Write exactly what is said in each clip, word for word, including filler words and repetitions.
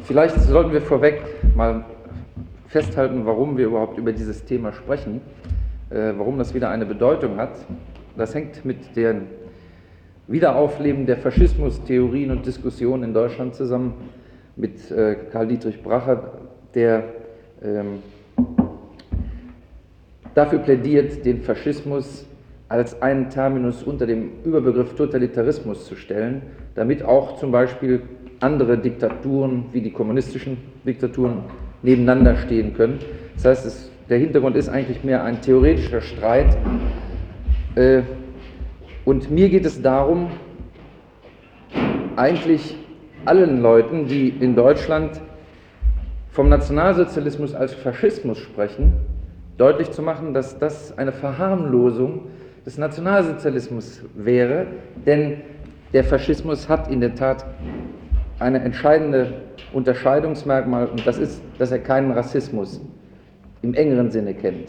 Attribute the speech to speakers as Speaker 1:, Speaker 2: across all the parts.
Speaker 1: Vielleicht sollten wir vorweg mal festhalten, warum wir überhaupt über dieses Thema sprechen, äh, warum das wieder eine Bedeutung hat. Das hängt mit dem Wiederaufleben der Faschismustheorien und Diskussionen in Deutschland zusammen, mit äh, Karl Dietrich Bracher, der ähm, dafür plädiert, den Faschismus als einen Terminus unter dem Überbegriff Totalitarismus zu stellen, damit auch zum Beispiel andere Diktaturen wie die kommunistischen Diktaturen nebeneinander stehen können. Das heißt, es, der Hintergrund ist eigentlich mehr ein theoretischer Streit. Äh, und mir geht es darum, eigentlich allen Leuten, die in Deutschland vom Nationalsozialismus als Faschismus sprechen, deutlich zu machen, dass das eine Verharmlosung des Nationalsozialismus wäre, denn der Faschismus hat in der Tat eine entscheidende Unterscheidungsmerkmal, und das ist, dass er keinen Rassismus im engeren Sinne kennt.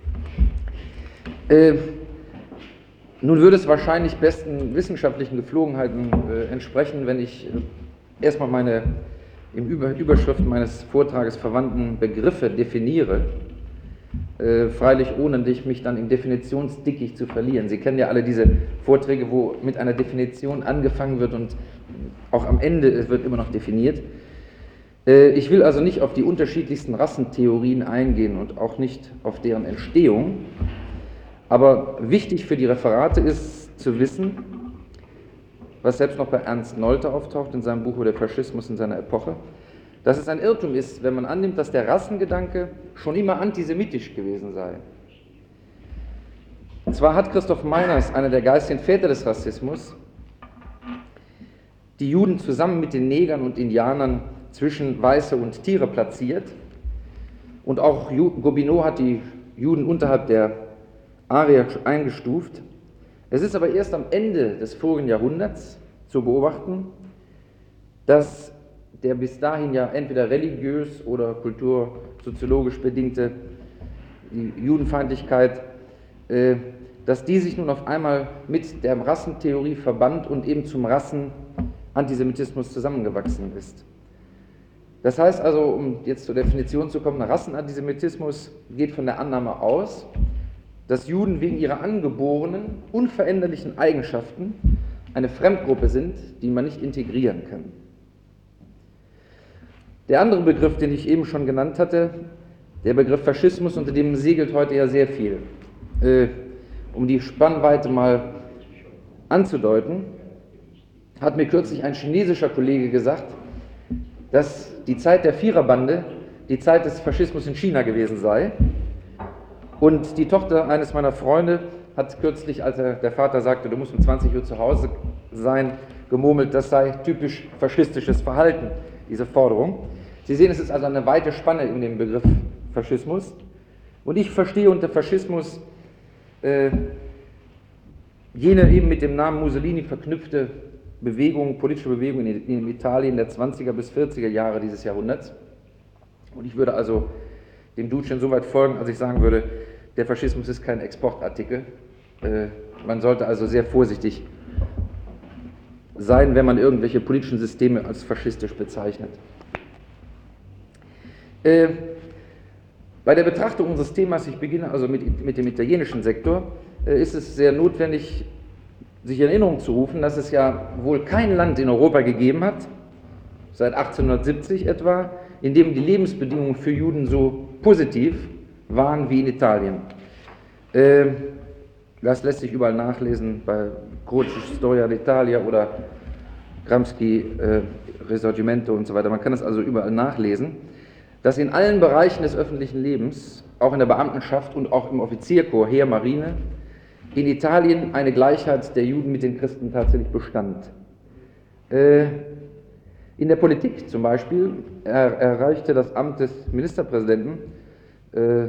Speaker 1: Äh, nun würde es wahrscheinlich besten wissenschaftlichen Geflogenheiten äh, entsprechen, wenn ich äh, erstmal meine im Über Überschrift meines Vortrages verwandten Begriffe definiere, äh, freilich ohne mich dann im Definitionsdickicht zu verlieren. Sie kennen ja alle diese Vorträge, wo mit einer Definition angefangen wird und auch am Ende wird immer noch definiert. Äh, ich will also nicht auf die unterschiedlichsten Rassentheorien eingehen und auch nicht auf deren Entstehung, aber wichtig für die Referate ist zu wissen, was selbst noch bei Ernst Nolte auftaucht in seinem Buch über den Faschismus in seiner Epoche, dass es ein Irrtum ist, wenn man annimmt, dass der Rassengedanke schon immer antisemitisch gewesen sei. Zwar hat Christoph Meiners, einer der geistigen Väter des Rassismus, die Juden zusammen mit den Negern und Indianern zwischen Weiße und Tiere platziert, und auch Gobineau hat die Juden unterhalb der Arier eingestuft. Es ist aber erst am Ende des vorigen Jahrhunderts zu beobachten, dass der bis dahin ja entweder religiös oder kultursoziologisch bedingte die Judenfeindlichkeit, äh, dass die sich nun auf einmal mit der Rassentheorie verband und eben zum Rassenantisemitismus zusammengewachsen ist. Das heißt also, um jetzt zur Definition zu kommen, Rassenantisemitismus geht von der Annahme aus, dass Juden wegen ihrer angeborenen, unveränderlichen Eigenschaften eine Fremdgruppe sind, die man nicht integrieren kann. Der andere Begriff, den ich eben schon genannt hatte, der Begriff Faschismus, unter dem segelt heute ja sehr viel. Äh, um die Spannweite mal anzudeuten, hat mir kürzlich ein chinesischer Kollege gesagt, dass die Zeit der Viererbande die Zeit des Faschismus in China gewesen sei. Und die Tochter eines meiner Freunde hat kürzlich, als er, der Vater sagte, du musst um zwanzig Uhr zu Hause sein, gemurmelt, das sei typisch faschistisches Verhalten, diese Forderung. Sie sehen, es ist also eine weite Spanne in dem Begriff Faschismus. Und ich verstehe unter Faschismus äh, jene eben mit dem Namen Mussolini verknüpfte Bewegung, politische Bewegung in, in Italien der zwanziger bis vierziger Jahre dieses Jahrhunderts. Und ich würde also dem Dudchen so weit folgen, als ich sagen würde, der Faschismus ist kein Exportartikel. Äh, man sollte also sehr vorsichtig sein, wenn man irgendwelche politischen Systeme als faschistisch bezeichnet. Äh, bei der Betrachtung unseres Themas, ich beginne also mit, mit dem italienischen Sektor, äh, ist es sehr notwendig, sich in Erinnerung zu rufen, dass es ja wohl kein Land in Europa gegeben hat, seit achtzehnhundertsiebzig etwa, in dem die Lebensbedingungen für Juden so positiv waren wie in Italien. Äh, das lässt sich überall nachlesen, bei Croce Storia d'Italia oder Gramsci äh, Risorgimento und so weiter. Man kann das also überall nachlesen, dass in allen Bereichen des öffentlichen Lebens, auch in der Beamtenschaft und auch im Offizierkorps, Heer, Marine, in Italien eine Gleichheit der Juden mit den Christen tatsächlich bestand. Äh, in der Politik zum Beispiel er, erreichte das Amt des Ministerpräsidenten äh,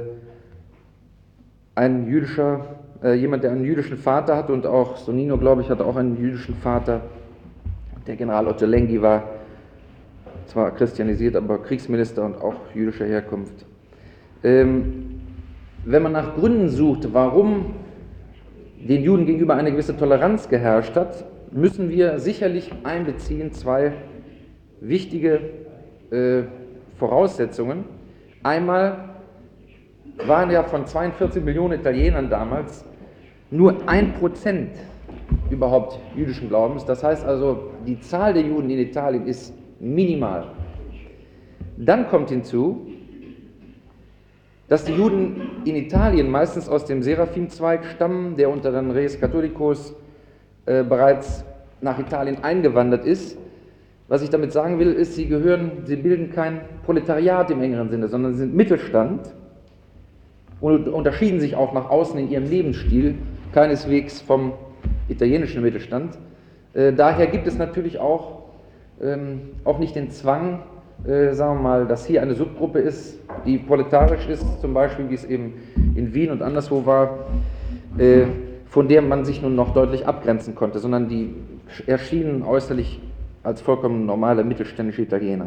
Speaker 1: ein jüdischer, äh, jemand, der einen jüdischen Vater hatte, und auch Sonnino, glaube ich, hatte auch einen jüdischen Vater. Der General Ottolenghi war zwar christianisiert, aber Kriegsminister und auch jüdischer Herkunft. Ähm, wenn man nach Gründen sucht, warum den Juden gegenüber eine gewisse Toleranz geherrscht hat, müssen wir sicherlich einbeziehen zwei wichtige äh, Voraussetzungen. Einmal waren ja von zweiundvierzig Millionen Italienern damals nur ein Prozent überhaupt jüdischen Glaubens. Das heißt also, die Zahl der Juden in Italien ist minimal. Dann kommt hinzu, dass die Juden in Italien meistens aus dem Seraphim-Zweig stammen, der unter den Res Catholicos äh, bereits nach Italien eingewandert ist. Was ich damit sagen will, ist, sie gehören, sie bilden kein Proletariat im engeren Sinne, sondern sie sind Mittelstand und unterschieden sich auch nach außen in ihrem Lebensstil keineswegs vom italienischen Mittelstand. Äh, daher gibt es natürlich auch, ähm, auch nicht den Zwang, äh, sagen wir mal, dass hier eine Subgruppe ist, die proletarisch ist, zum Beispiel, wie es eben in Wien und anderswo war, äh, von der man sich nun noch deutlich abgrenzen konnte, sondern die erschienen äußerlich als vollkommen normale mittelständische Italiener.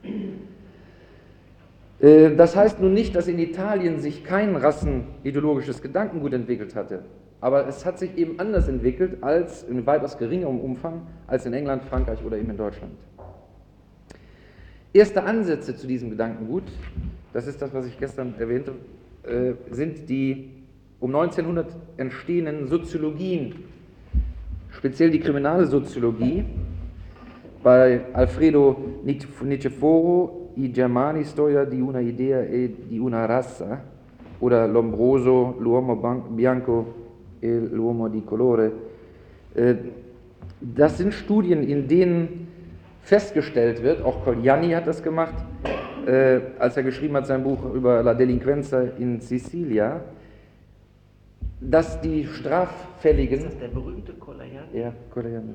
Speaker 1: Äh, das heißt nun nicht, dass in Italien sich kein rassenideologisches Gedankengut entwickelt hatte. Aber es hat sich eben anders entwickelt, als in weitaus geringerem Umfang, als in England, Frankreich oder eben in Deutschland. Erste Ansätze zu diesem Gedankengut, das ist das, was ich gestern erwähnte, äh, sind die um neunzehnhundert entstehenden Soziologien, speziell die kriminale Soziologie, bei Alfredo Niceforo, I Germani Storia di una idea e di una razza, oder Lombroso, L'uomo bianco e l'uomo di colore. Das sind Studien, in denen festgestellt wird, auch Colliani hat das gemacht, äh, als er geschrieben hat sein Buch über La Delinquenza in Sicilia, dass die Straffälligen...
Speaker 2: Ist das der berühmte Colliani?
Speaker 1: Ja, Colliani.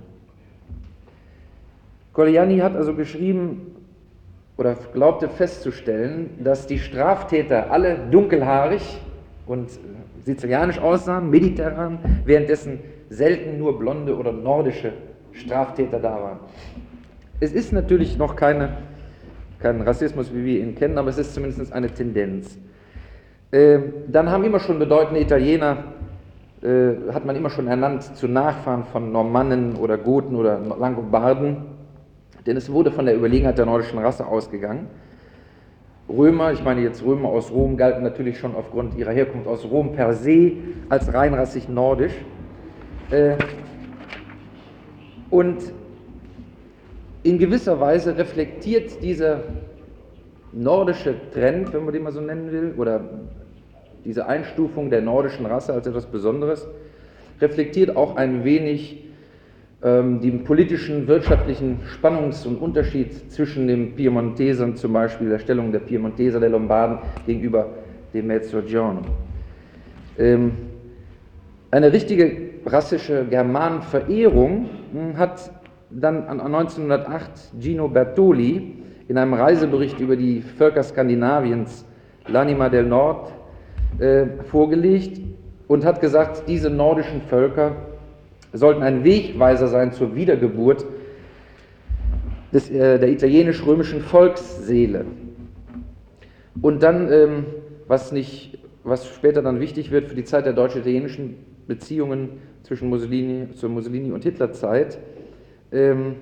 Speaker 1: Colliani hat also geschrieben oder glaubte festzustellen, dass die Straftäter alle dunkelhaarig und sizilianisch aussahen, mediterran, währenddessen selten nur blonde oder nordische Straftäter da waren. Es ist natürlich noch keine, kein Rassismus, wie wir ihn kennen, aber es ist zumindest eine Tendenz. Äh, dann haben immer schon bedeutende Italiener, äh, hat man immer schon ernannt zu Nachfahren von Normannen oder Goten oder Langobarden, denn es wurde von der Überlegenheit der nordischen Rasse ausgegangen. Römer, ich meine jetzt Römer aus Rom, galten natürlich schon aufgrund ihrer Herkunft aus Rom per se als reinrassig nordisch. Äh, und in gewisser Weise reflektiert dieser nordische Trend, wenn man den mal so nennen will, oder diese Einstufung der nordischen Rasse als etwas Besonderes, reflektiert auch ein wenig ähm, den politischen, wirtschaftlichen Spannungs- und Unterschied zwischen den Piemontesern, zum Beispiel der Stellung der Piemonteser, der Lombarden gegenüber dem Mezzogiorno. Ähm, eine richtige rassische Germanenverehrung mh, hat dann neunzehnhundertacht Gino Bertoli in einem Reisebericht über die Völker Skandinaviens, L'Anima del Nord, äh, vorgelegt und hat gesagt, diese nordischen Völker sollten ein Wegweiser sein zur Wiedergeburt des, äh, der italienisch-römischen Volksseele. Und dann, ähm, was, nicht, was später dann wichtig wird für die Zeit der deutsch-italienischen Beziehungen zwischen Mussolini, zur Mussolini- und Hitlerzeit, Ähm,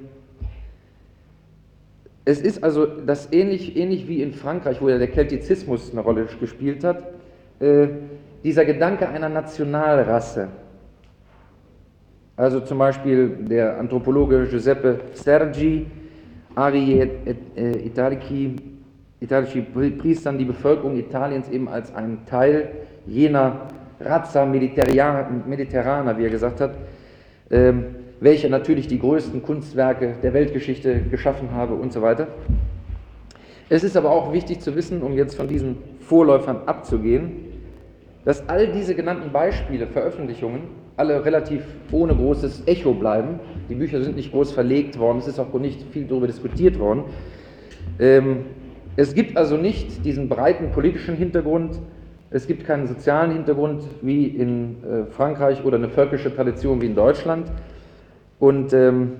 Speaker 1: es ist also das ähnlich, ähnlich wie in Frankreich, wo ja der Keltizismus eine Rolle gespielt hat, äh, dieser Gedanke einer Nationalrasse. Also zum Beispiel der Anthropologe Giuseppe Sergi, Ari et, et, et Italici, Italici pries dann die Bevölkerung Italiens eben als einen Teil jener Razza Mediterrana, wie er gesagt hat, ähm, welche natürlich die größten Kunstwerke der Weltgeschichte geschaffen habe und so weiter. Es ist aber auch wichtig zu wissen, um jetzt von diesen Vorläufern abzugehen, dass all diese genannten Beispiele, Veröffentlichungen, alle relativ ohne großes Echo bleiben. Die Bücher sind nicht groß verlegt worden, es ist auch nicht viel darüber diskutiert worden. Ähm, es gibt also nicht diesen breiten politischen Hintergrund, es gibt keinen sozialen Hintergrund wie in äh, Frankreich oder eine völkische Tradition wie in Deutschland. Und ähm,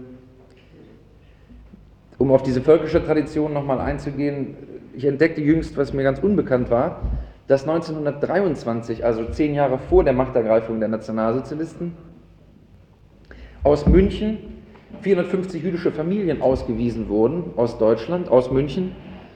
Speaker 1: um auf diese völkische Tradition nochmal einzugehen, ich entdeckte jüngst, was mir ganz unbekannt war, dass neunzehnhundertdreiundzwanzig, also zehn Jahre vor der Machtergreifung der Nationalsozialisten, aus München vierhundertfünfzig jüdische Familien ausgewiesen wurden, aus Deutschland, aus München,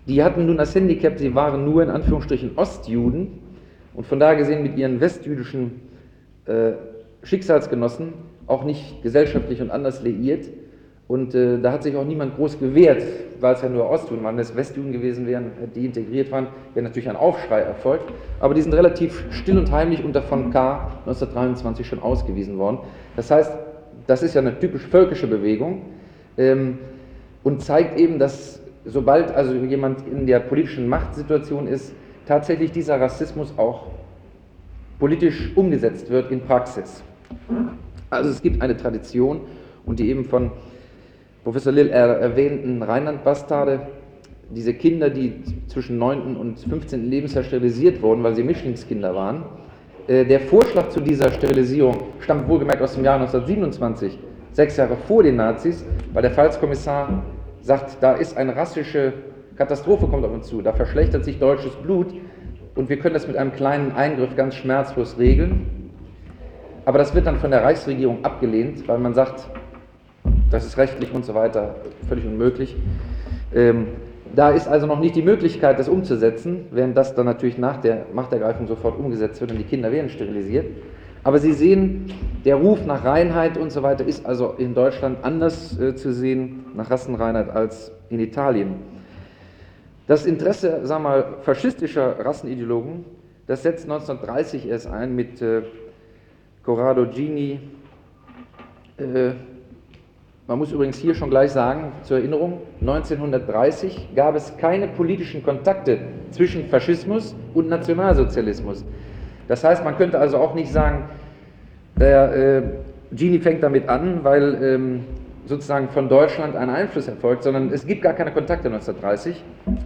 Speaker 1: die hatten nun das Handicap, sie waren nur in Anführungsstrichen Ostjuden und von daher gesehen mit ihren westjüdischen äh, Schicksalsgenossen auch nicht gesellschaftlich und anders liiert. Und äh, da hat sich auch niemand groß gewehrt, weil es ja nur Ostjuden waren. Wenn es Westjuden gewesen wären, die integriert waren, wäre natürlich ein Aufschrei erfolgt. Aber die sind relativ still und heimlich unter von Kahr neunzehnhundertdreiundzwanzig schon ausgewiesen worden. Das heißt, das ist ja eine typisch völkische Bewegung ähm, und zeigt eben, dass sobald also jemand in der politischen Machtsituation ist, tatsächlich dieser Rassismus auch politisch umgesetzt wird in Praxis. Also es gibt eine Tradition und die eben von Professor Lill erwähnten Rheinland-Bastarde, diese Kinder, die zwischen neunten und fünfzehnten Lebensjahr sterilisiert wurden, weil sie Mischlingskinder waren. Äh, der Vorschlag zu dieser Sterilisierung stammt wohlgemerkt aus dem Jahr neunzehnhundertsiebenundzwanzig, sechs Jahre vor den Nazis, weil der Pfalzkommissar sagt, da ist eine rassische Katastrophe, kommt auf uns zu, da verschlechtert sich deutsches Blut und wir können das mit einem kleinen Eingriff ganz schmerzlos regeln. Aber das wird dann von der Reichsregierung abgelehnt, weil man sagt, das ist rechtlich und so weiter völlig unmöglich. Ähm, da ist also noch nicht die Möglichkeit, das umzusetzen, während das dann natürlich nach der Machtergreifung sofort umgesetzt wird und die Kinder werden sterilisiert. Aber Sie sehen, der Ruf nach Reinheit und so weiter ist also in Deutschland anders äh, zu sehen, nach Rassenreinheit, als in Italien. Das Interesse, sagen wir mal, faschistischer Rassenideologen, das setzt neunzehnhundertdreißig erst ein mit äh, Corrado Gini. Äh, man muss übrigens hier schon gleich sagen, zur Erinnerung, neunzehnhundertdreißig gab es keine politischen Kontakte zwischen Faschismus und Nationalsozialismus. Das heißt, man könnte also auch nicht sagen, der äh, Gini fängt damit an, weil ähm, sozusagen von Deutschland ein Einfluss erfolgt, sondern es gibt gar keine Kontakte neunzehnhundertdreißig.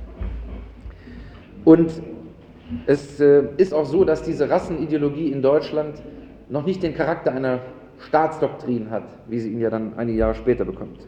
Speaker 1: Und es äh, ist auch so, dass diese Rassenideologie in Deutschland noch nicht den Charakter einer Staatsdoktrin hat, wie sie ihn ja dann einige Jahre später bekommt.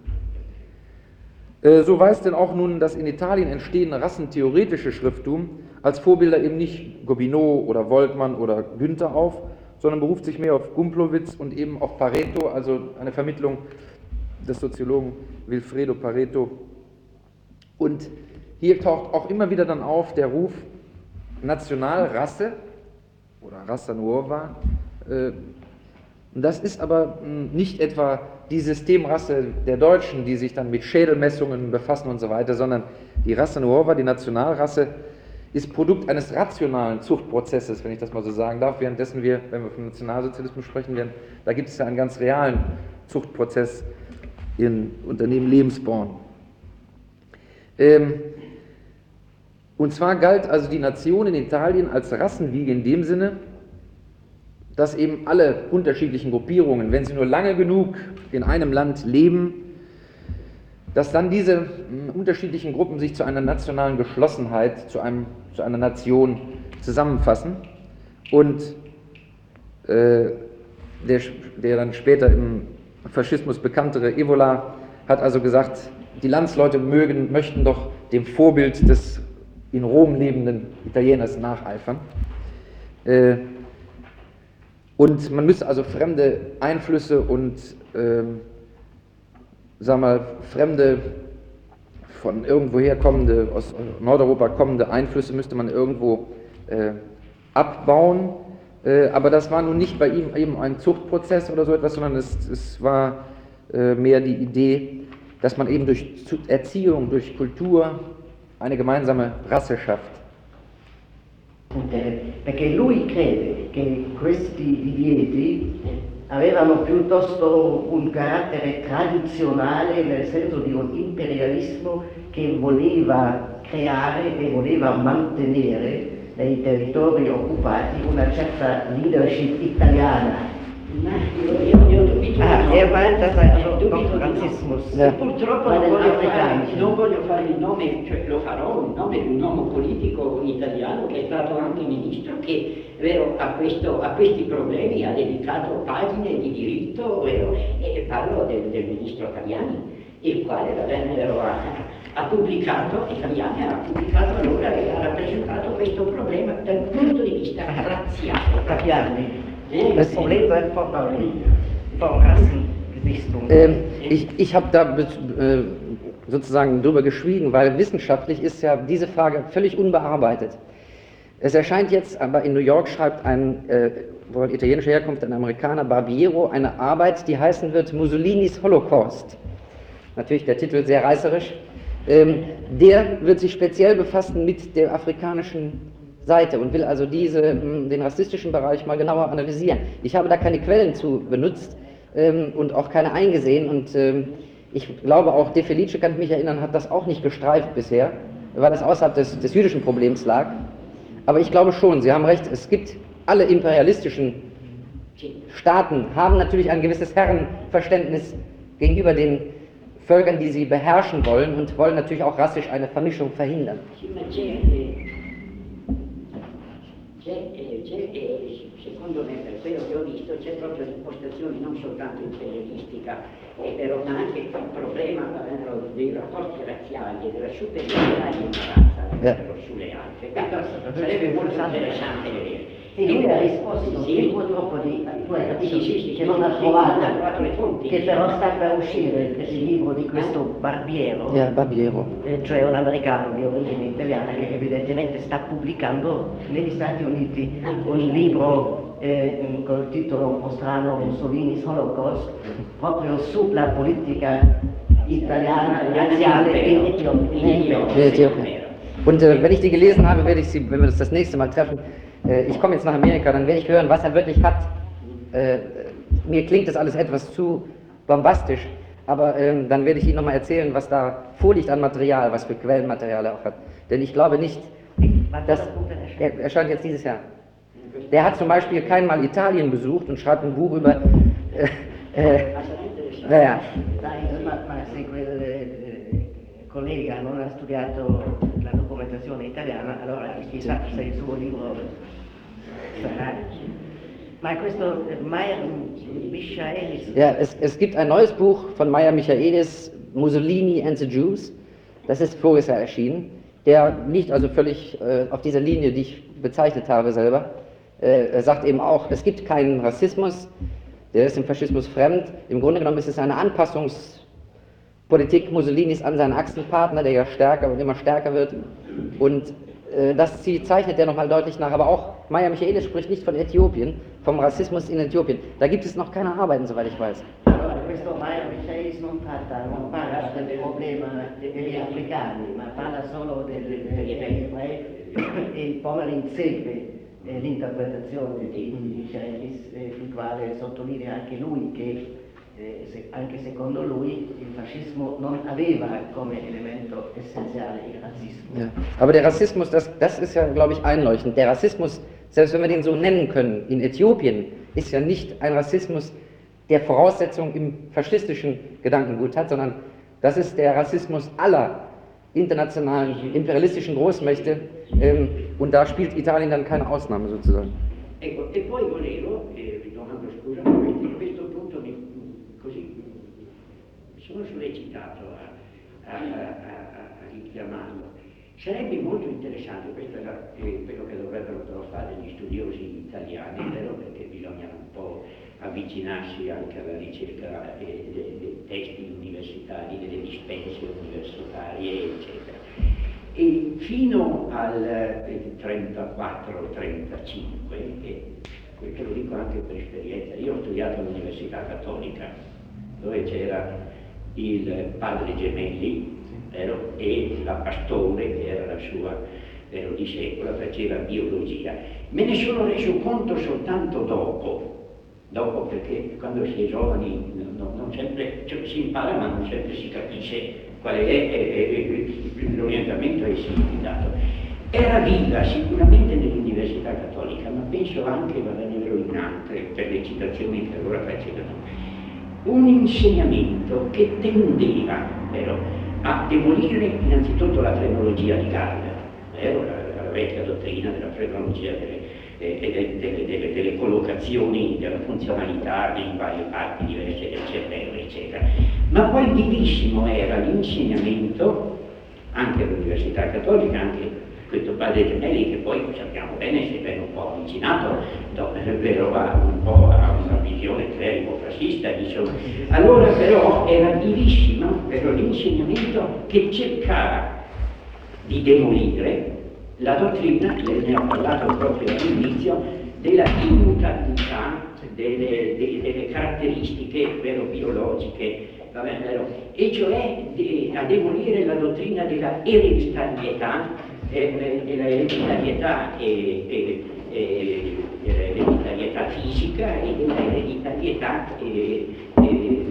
Speaker 1: Äh, so weist denn auch nun das in Italien entstehende rassentheoretische Schrifttum als Vorbilder eben nicht Gobineau oder Woltmann oder Günther auf, sondern beruft sich mehr auf Gumplowitz und eben auf Pareto, also eine Vermittlung des Soziologen Vilfredo Pareto. Und hier taucht auch immer wieder dann auf der Ruf Nationalrasse oder Rassa Nuova. Äh, das ist aber mh, nicht etwa die Systemrasse der Deutschen, die sich dann mit Schädelmessungen befassen und so weiter, sondern die Rassa Nuova, die Nationalrasse, ist Produkt eines rationalen Zuchtprozesses, wenn ich das mal so sagen darf, währenddessen wir, wenn wir vom Nationalsozialismus sprechen werden, da gibt es ja einen ganz realen Zuchtprozess in Unternehmen Lebensborn. Ähm, und zwar galt also die Nation in Italien als Rassenwiege in dem Sinne, dass eben alle unterschiedlichen Gruppierungen, wenn sie nur lange genug in einem Land leben, dass dann diese mh, unterschiedlichen Gruppen sich zu einer nationalen Geschlossenheit, zu, einem, zu einer Nation zusammenfassen. Und äh, der, der dann später im Faschismus bekanntere Evola hat also gesagt, die Landsleute mögen, möchten doch dem Vorbild des in Rom lebenden Italieners nacheifern. Äh, und man müsse also fremde Einflüsse und äh, sagen wir mal, fremde, von irgendwoher kommende, aus Nordeuropa kommende Einflüsse müsste man irgendwo äh, abbauen. Äh, aber das war nun nicht bei ihm eben ein Zuchtprozess oder so etwas, sondern es, es war äh, mehr die Idee, dass man eben durch Erziehung, durch Kultur eine gemeinsame Rasse schafft.
Speaker 2: Perché lui crede che questi divieti avevano piuttosto un carattere tradizionale, nel senso di un imperialismo che voleva creare e voleva mantenere nei territori occupati una certa leadership italiana.
Speaker 3: Io, io dubito
Speaker 2: Ah,
Speaker 3: no.
Speaker 2: e avanti
Speaker 3: Eh, dubito
Speaker 2: razzismus.
Speaker 3: no. Purtroppo non voglio, fare,
Speaker 2: africani.
Speaker 3: non voglio fare il nome, cioè lo farò, il nome di un uomo politico italiano che è stato anche ministro, che vero, a, questo, a questi problemi ha dedicato pagine di diritto, vero, e parlo del, del ministro Tajani, il quale vero, ha, ha pubblicato, Tajani ha pubblicato allora e ha rappresentato questo problema dal punto di vista razziale.
Speaker 2: Capiarli.
Speaker 3: Eh,
Speaker 2: Das
Speaker 3: sì.
Speaker 2: Problem wird von, von Rassengesichtung.
Speaker 1: Ähm, ich ich habe da äh, sozusagen darüber geschwiegen, weil wissenschaftlich ist ja diese Frage völlig unbearbeitet. Es erscheint jetzt, aber in New York schreibt ein äh, wohl italienischer Herkunft, ein Amerikaner, Barbiero, eine Arbeit, die heißen wird Mussolinis Holocaust. Natürlich der Titel sehr reißerisch. Ähm, der wird sich speziell befassen mit der afrikanischen Seite und will also diese, den rassistischen Bereich mal genauer analysieren. Ich habe da keine Quellen zu benutzt ähm, und auch keine eingesehen und ähm, ich glaube auch, De Felice, kann ich mich erinnern, hat das auch nicht gestreift bisher, weil das außerhalb des, des jüdischen Problems lag. Aber ich glaube schon, Sie haben recht, es gibt alle imperialistischen Staaten, haben natürlich ein gewisses Herrenverständnis gegenüber den Völkern, die sie beherrschen wollen und wollen natürlich auch rassisch eine Vermischung verhindern.
Speaker 3: Secondo me, per quello che ho visto, c'è proprio l'impostazione non soltanto imperialistica, eh, però anche il problema eh, dei rapporti razziali e della superiorità di ignoranza
Speaker 1: yeah.
Speaker 3: sulle altre. Questo sarebbe molto interessante vedere.
Speaker 2: E lui ha risposto
Speaker 3: sì.
Speaker 2: che purtroppo di, tu hai capito
Speaker 3: sì, sì, sì,
Speaker 2: che
Speaker 3: sì,
Speaker 2: non ha
Speaker 3: sì,
Speaker 2: trovato,
Speaker 3: non ha trovato le fonti,
Speaker 2: che però sta per uscire il libro di questo Barbiero,
Speaker 1: Yeah, Barbiero.
Speaker 2: eh, cioè un americano di origine italiana che evidentemente sta pubblicando negli Stati Uniti un libro eh, con il titolo un po' strano, Mussolini's Holocaust, proprio sulla politica italiana razziale in Etiopien.
Speaker 1: Äthiopien. Und äh, wenn ich die gelesen habe, werde ich Sie, wenn wir uns das nächste Mal treffen, äh, ich komme jetzt nach Amerika, dann werde ich hören, was er wirklich hat. Äh, mir klingt das alles etwas zu bombastisch, aber äh, dann werde ich Ihnen nochmal erzählen, was da vorliegt an Material, was für Quellenmaterial er auch hat. Denn ich glaube nicht, dass er erscheint jetzt dieses Jahr. Der hat zum Beispiel keinmal Italien besucht und schreibt ein Buch über... Äh, äh, naja.
Speaker 2: Ma, ma se quel eh, collega non ha studiato la documentazione italiana, allora chissà se il suo libro sarà. Ma questo Meyer Michaelis.
Speaker 1: Ja, es, es gibt ein neues Buch von Meyer Michaelis, Mussolini and the Jews. Das ist voriges Jahr erschienen. Der liegt also völlig äh, auf dieser Linie, die ich bezeichnet habe selber. Äh, er sagt eben auch, es gibt keinen Rassismus, der ist dem Faschismus fremd. Im Grunde genommen ist es eine Anpassungspolitik Mussolinis an seinen Achsenpartner, der ja stärker und immer stärker wird. Und äh, das zeichnet er nochmal deutlich nach. Aber auch Meyer Michaelis spricht nicht von Äthiopien, vom Rassismus in Äthiopien. Da gibt es noch keine Arbeiten, soweit ich weiß.
Speaker 2: Allora, questo Meyer Michaelis non tratta, non parla del problema degli africani, ma parla solo degli ebrei e poi insegue eh, l'interpretazione di Michaelis, eh, il quale sottolinea anche lui che eh, se, anche secondo lui il fascismo non aveva come elemento essenziale il razzismo.
Speaker 1: Ja. Aber der Rassismus, das, das ist ja, glaube ich, einleuchtend. Der Rassismus, selbst wenn wir den so nennen können, in Äthiopien, ist ja nicht ein Rassismus, der Voraussetzung im faschistischen Gedankengut hat, sondern das ist der Rassismus aller internationalen imperialistischen Großmächte ähm, und da spielt Italien dann keine Ausnahme sozusagen.
Speaker 3: Ecco, e poi volevo, eh, ritornando scusa, a questo punto mi, così, mi sono sollecitato a, a, a, a, a richiamarlo. Sarebbe molto interessante, questo è la, eh, quello che dovrebbero però fare gli studiosi italiani, vero? Perché bisogna un po' avvicinarsi anche alla ricerca eh, dei, dei testi universitari, delle dispense universitarie, eccetera. E fino al trentaquattro trentacinque, e questo lo dico anche per esperienza, io ho studiato all'Università Cattolica, dove c'era il padre Gemelli, vero? E la Pastore, che era la sua vero, discepola, faceva biologia. Me ne sono reso conto soltanto dopo, dopo perché quando si è giovani non, non sempre, cioè, si impara ma non sempre si capisce qual è, è, è, è l'orientamento ai siti dato. Era viva sicuramente nell'Università Cattolica, ma penso anche, va bene, in altre, per le citazioni che allora facevano, un insegnamento che tendeva, vero, a demolire innanzitutto la frenologia di Gall, vero, la, la vecchia dottrina della frenologia delle, eh, delle, delle, delle collocazioni, della funzionalità in varie parti diverse del cervello, eccetera. Ma poi vivissimo era l'insegnamento, anche all'Università Cattolica, anche questo padre Gemelli, che poi sappiamo bene si è ben un po' avvicinato, vero, a un po' a una visione visione clerico-fascista, insomma. Allora però era vivissimo però l'insegnamento che cercava di demolire la dottrina, ne ho parlato proprio all'inizio, della immutabilità delle, delle, delle caratteristiche vero, biologiche, va bene, vero? E cioè de, a demolire la dottrina della ereditarietà, eh, della ereditarietà, e, e, e, dell'ereditarietà fisica e dell'ereditarietà e, e,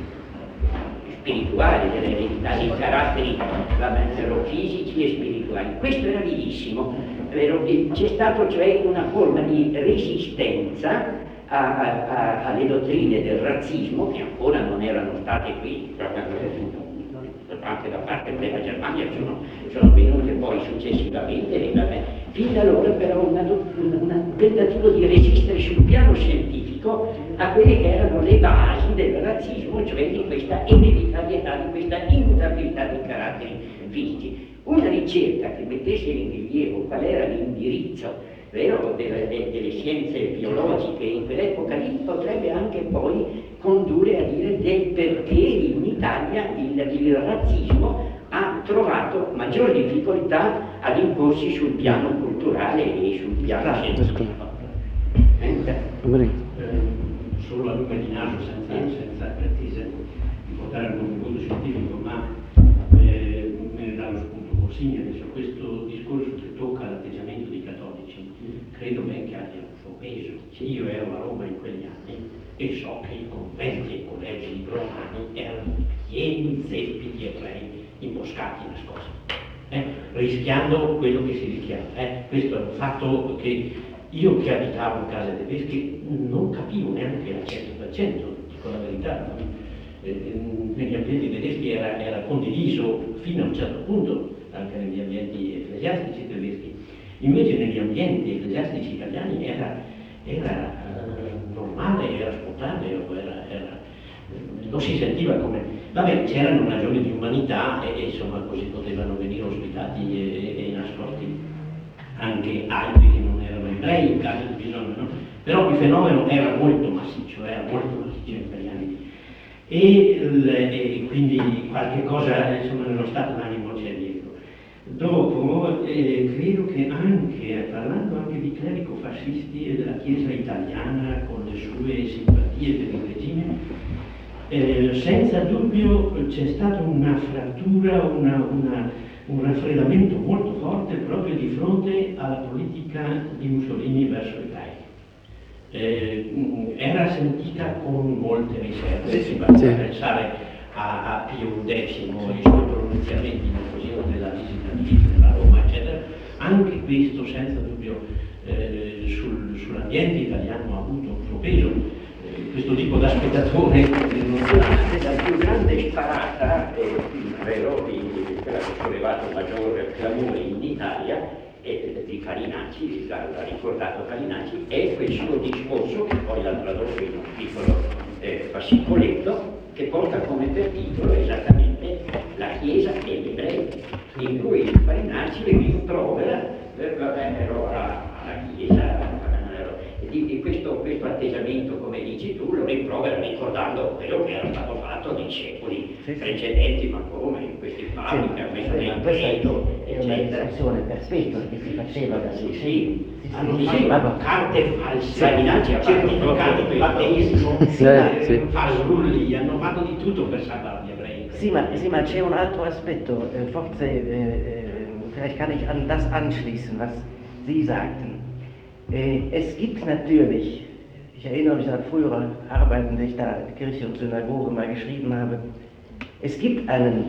Speaker 3: spirituale, dell'eredità dei caratteri, va bene, vero, fisici e spirituali. Questo era vivissimo, vero? C'è stato cioè una forma di resistenza A, a, alle dottrine del razzismo, che ancora non erano state qui, anche da parte della Germania sono, sono venute poi successivamente, vabbè. Fin da allora però un tentativo di resistere sul piano scientifico a quelle che erano le basi del razzismo, cioè di questa ereditarietà, di questa immutabilità dei caratteri fisici. Una ricerca che mettesse in rilievo qual era l'indirizzo vero, delle, delle scienze biologiche in quell'epoca lì potrebbe anche poi condurre a dire del perché in Italia il, il razzismo ha trovato maggior difficoltà ad imporsi sul piano culturale e sul piano scientifico.
Speaker 4: Eh, eh, solo a lume di naso, senza, senza pretese di portare un contributo scientifico, ma eh, me ne dà lo spunto Corsini adesso. Questo discorso che tocca l'atteggiamento dei cattolici credo ben che abbia un suo peso. Io ero a Roma in quegli anni e so che i conventi e i collegi di romani erano pieni zeppi di ebrei imboscati, nascosti, eh, rischiando quello che si rischiava. Eh. Questo è un fatto che io, che abitavo in case tedesche, non capivo neanche al cento per cento, dico la verità. Eh, negli ambienti tedeschi era, era condiviso fino a un certo punto, anche negli ambienti ecclesiastici tedeschi. Invece negli ambienti ecclesiastici italiani era, era uh, normale, era spontaneo, era, era, non si sentiva come... Vabbè, c'erano ragioni di umanità e, e insomma così potevano venire ospitati e, e, e nascosti anche altri che non erano ebrei in caso di bisogno, no? Però il fenomeno era molto massiccio, era molto massiccio in quegli anni. E, e quindi qualche cosa insomma nello stato d'animo c'è dietro. Dopo eh, credo che anche, parlando anche di clerico-fascisti e della Chiesa italiana con le sue simpatie per il regime, eh, senza dubbio c'è stata una frattura, una, una, un raffreddamento molto forte proprio di fronte alla politica di Mussolini verso i laici. Eh, era sentita con molte riserve, si basta pensare a, a Pio undecimo e i suoi pronunciamenti in occasione della visita di Hitler a Roma, eccetera. Anche questo senza dubbio eh, sul, sull'ambiente italiano ha avuto un suo peso. Eh, questo tipo da spettatore
Speaker 3: la più grande sparata, eh, vero, quella che ha sollevato maggior clamore in Italia di Farinacci, l'ha ricordato Farinacci, è quel suo discorso, che poi l'ha tradotto in un piccolo eh, fascicoletto, che porta come per titolo esattamente la Chiesa e gli ebrei, in cui Farinacci rimprovera eh, alla Chiesa, di, di questo, questo atteggiamento, come dici tu, lo rimprovera ricordando quello che era stato fatto nei secoli sì, precedenti, ma come in questi fabbrici, sì, questo sì,
Speaker 2: questa è una interazione perpetua che si faceva da
Speaker 3: sì, sì,
Speaker 2: sì,
Speaker 3: sì, hanno diceva carte false, Farinacci ha
Speaker 4: certificato il battesimo, fasulli, hanno fatto di tutto per salvare gli ebrei.
Speaker 2: Sì, ma, sì, ma c'è un altro aspetto, äh, forse, äh, vielleicht kann ich an das anschließen, was Sie sagten. Es gibt natürlich, ich erinnere mich an frühere Arbeiten, die ich da Kirche und Synagoge mal geschrieben habe, es gibt einen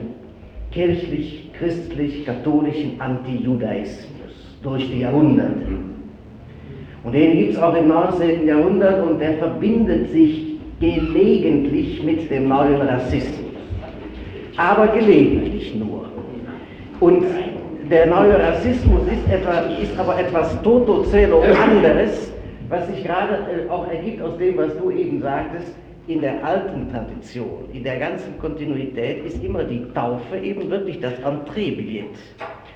Speaker 2: kirchlich-christlich-katholischen Antijudaismus durch die Jahrhunderte. Und den gibt es auch im neunzehnten Jahrhundert und der verbindet sich gelegentlich mit dem neuen Rassismus. Aber gelegentlich nur. Und der neue Rassismus ist, etwa, ist aber etwas toto celo anderes, was sich gerade auch ergibt aus dem, was du eben sagtest. In der alten Tradition, in der ganzen Kontinuität ist immer die Taufe eben wirklich das Entreebillet.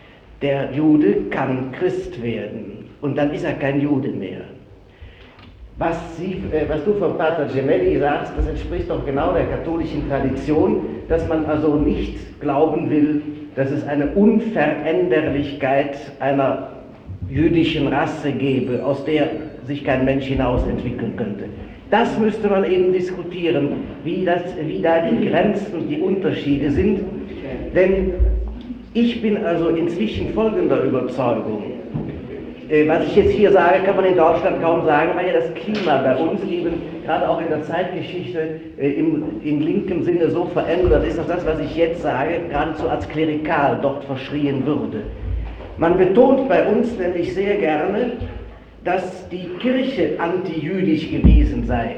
Speaker 2: Der Jude kann Christ werden und dann ist er kein Jude mehr. Was, Sie, äh, was du von Pater Gemelli sagst, das entspricht doch genau der katholischen Tradition, dass man also nicht glauben will, dass es eine Unveränderlichkeit einer jüdischen Rasse gäbe, aus der sich kein Mensch hinaus entwickeln könnte. Das müsste man eben diskutieren, wie, das, wie da die Grenzen und die Unterschiede sind. Denn ich bin also inzwischen folgender Überzeugung. Was ich jetzt hier sage, kann man in Deutschland kaum sagen, weil ja das Klima bei uns eben, gerade auch in der Zeitgeschichte, im, im linken Sinne so verändert ist, dass das, was ich jetzt sage, geradezu als klerikal dort verschrien würde. Man betont bei uns nämlich sehr gerne, dass die Kirche antijüdisch gewesen sei.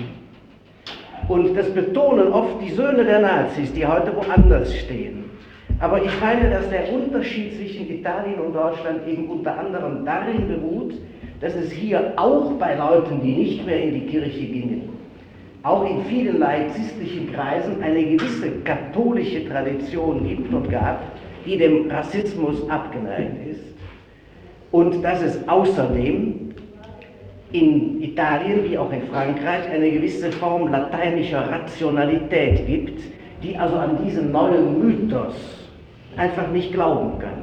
Speaker 2: Und das betonen oft die Söhne der Nazis, die heute woanders stehen. Aber ich meine, dass der Unterschied zwischen Italien und Deutschland eben unter anderem darin beruht, dass es hier auch bei Leuten, die nicht mehr in die Kirche gingen, auch in vielen laizistischen Kreisen eine gewisse katholische Tradition gibt und gab, die dem Rassismus abgeneigt ist. Und dass es außerdem in Italien wie auch in Frankreich eine gewisse Form lateinischer Rationalität gibt, die also an diesen neuen Mythos einfach nicht glauben kann.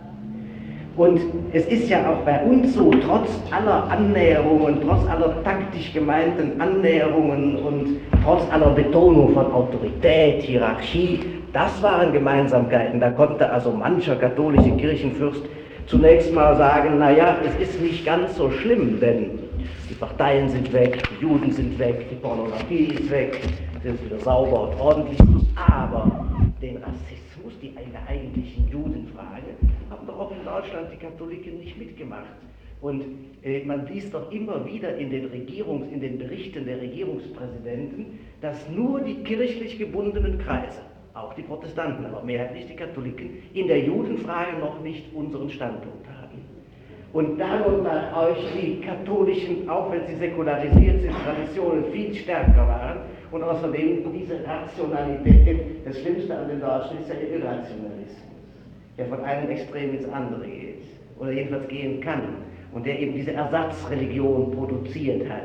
Speaker 2: Und es ist ja auch bei uns so, trotz aller Annäherungen, trotz aller taktisch gemeinten Annäherungen und trotz aller Betonung von Autorität, Hierarchie, das waren Gemeinsamkeiten. Da konnte also mancher katholische Kirchenfürst zunächst mal sagen, naja, es ist nicht ganz so schlimm, denn die Parteien sind weg, die Juden sind weg, die Pornografie ist weg, sind wieder sauber und ordentlich, aber den Rassismus, die in der eigentlichen Judenfrage, haben doch auch in Deutschland die Katholiken nicht mitgemacht. Und äh, man liest doch immer wieder in den, Regierungs-, in den Berichten der Regierungspräsidenten, dass nur die kirchlich gebundenen Kreise, auch die Protestanten, aber mehrheitlich die Katholiken, in der Judenfrage noch nicht unseren Standpunkt haben. Und darunter euch die katholischen, auch wenn sie säkularisiert sind, Traditionen viel stärker waren. Und außerdem diese Rationalität, das Schlimmste an den Deutschen ist ja der Irrationalismus, der von einem Extrem ins andere geht, oder jedenfalls gehen kann, und der eben diese Ersatzreligion produziert hat.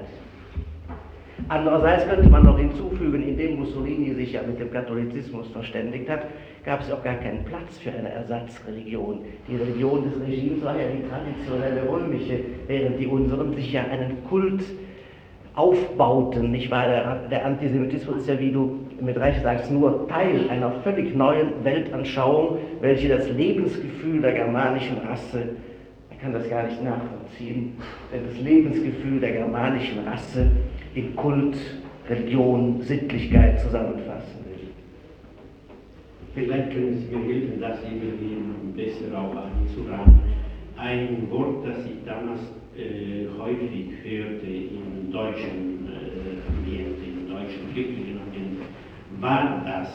Speaker 2: Andererseits könnte man noch hinzufügen, indem Mussolini sich ja mit dem Katholizismus verständigt hat, gab es auch gar keinen Platz für eine Ersatzreligion. Die Religion des Regimes war ja die traditionelle römische, während die unseren sich ja einen Kult aufbauten, nicht wahr? Der, der Antisemitismus ist ja, wie du mit Recht sagst, nur Teil einer völlig neuen Weltanschauung, welche das Lebensgefühl der germanischen Rasse, man kann das gar nicht nachvollziehen, das Lebensgefühl der germanischen Rasse in Kult, Religion, Sittlichkeit zusammenfassen will.
Speaker 4: Vielleicht können Sie mir helfen, das irgendwie besser auch anzurahmen. Ein Wort, das ich damals äh, häufig hörte im deutschen äh, Ambiente, im deutschen kirchlichen Ambiente, war das.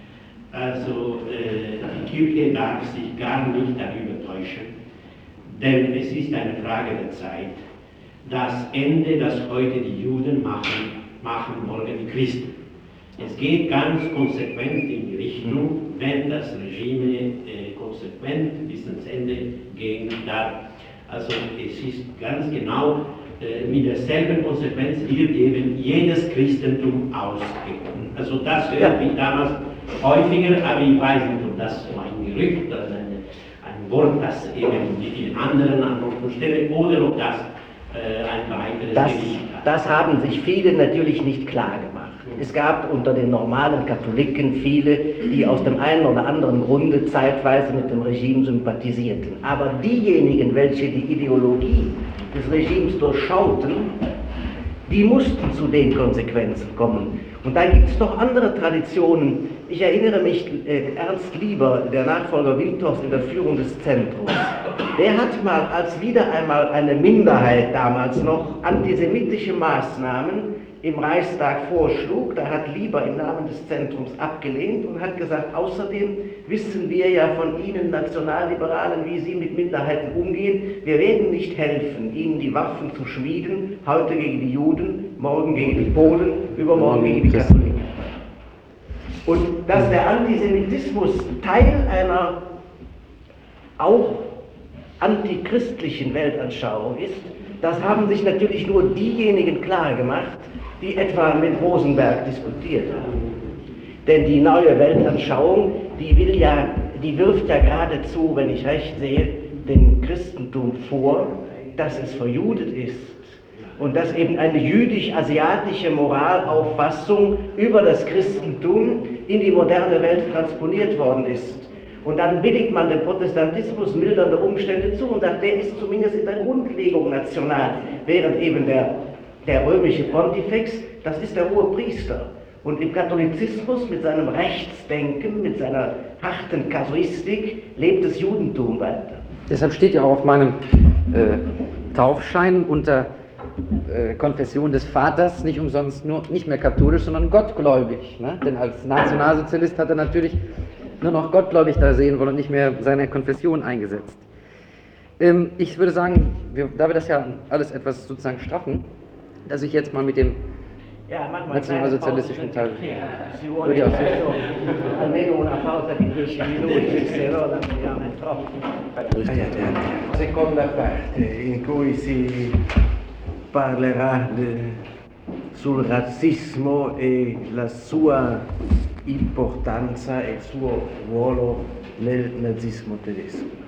Speaker 4: Also äh, die Kirche darf sich gar nicht darüber täuschen, denn es ist eine Frage der Zeit. Das Ende, das heute die Juden machen, machen morgen die Christen. Es geht ganz konsequent in die Richtung, wenn das Regime äh, konsequent bis ans Ende gehen darf. Also es ist ganz genau äh, mit derselben Konsequenz wird eben jedes Christentum ausgehoben. Also das hörte ich damals häufiger, aber ich weiß nicht, ob das so ein Gerücht oder ein, ein Wort, das eben wie vielen anderen an Ort stelle, oder ob das äh, ein weiteres
Speaker 2: das,
Speaker 4: Gewicht hat.
Speaker 2: Das haben sich viele natürlich nicht klar gemacht. Es gab unter den normalen Katholiken viele, die aus dem einen oder anderen Grunde zeitweise mit dem Regime sympathisierten. Aber diejenigen, welche die Ideologie des Regimes durchschauten, die mussten zu den Konsequenzen kommen. Und da gibt es noch andere Traditionen. Ich erinnere mich, äh, Ernst Lieber, der Nachfolger Winters in der Führung des Zentrums, der hat mal, als wieder einmal eine Minderheit damals noch antisemitische Maßnahmen im Reichstag vorschlug, da hat Lieber im Namen des Zentrums abgelehnt und hat gesagt, außerdem wissen wir ja von Ihnen Nationalliberalen, wie Sie mit Minderheiten umgehen. Wir werden nicht helfen, Ihnen die Waffen zu schmieden, heute gegen die Juden, morgen gegen die Polen, übermorgen gegen die Katholiken. Und dass der Antisemitismus Teil einer auch antichristlichen Weltanschauung ist, Das haben sich natürlich nur diejenigen klar gemacht, die etwa mit Rosenberg diskutiert haben. Denn die neue Weltanschauung, die will ja, die wirft ja geradezu, wenn ich recht sehe, dem Christentum vor, dass es verjudet ist und dass eben eine jüdisch-asiatische Moralauffassung über das Christentum in die moderne Welt transponiert worden ist. Und dann billigt man dem Protestantismus mildernde Umstände zu und sagt, der ist zumindest in der Grundlegung national, während eben der, der römische Pontifex, das ist der hohe Priester. Und im Katholizismus mit seinem Rechtsdenken, mit seiner harten Kasuistik lebt das Judentum weiter.
Speaker 1: Deshalb steht ja auch auf meinem äh, Taufschein unter äh, Konfession des Vaters nicht umsonst nur nicht mehr katholisch, sondern gottgläubig. Ne? Denn als Nationalsozialist hat er natürlich nur noch gottgläubig da sehen wollen und nicht mehr seine Konfession eingesetzt. Ähm, ich würde sagen, wir, da wir das ja alles etwas sozusagen straffen, dass ich jetzt mal mit dem
Speaker 2: Ja, mach mal
Speaker 1: nationalsozialistischen Teil.
Speaker 2: Si
Speaker 1: Würde ich
Speaker 2: vuole
Speaker 1: auch sagen.
Speaker 2: almeno una pausa di dieci minuti, se no la andiamo troppo.
Speaker 5: Seconda parte in cui si parlerà de, sul razzismo e la sua importanza e il suo ruolo nel nazismo tedesco.